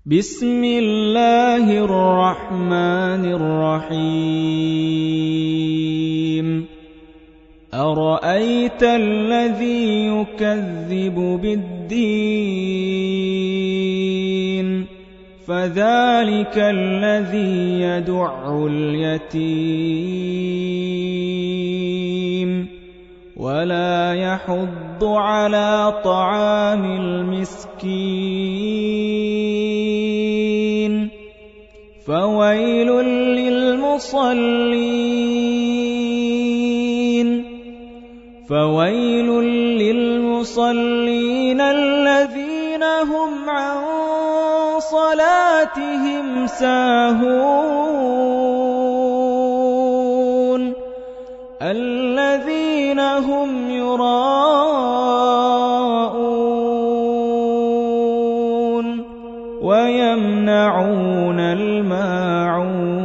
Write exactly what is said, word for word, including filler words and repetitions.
بسم الله الرحمن الرحيم أرأيت الذي يكذب بالدين فذلك الذي يدع اليتيم ولا يحض على طعام المسكين فويل للمصلين فويل للمصلين الذين هم عن صلاتهم ساهون الذين هم يراءون ويمنعون الماعون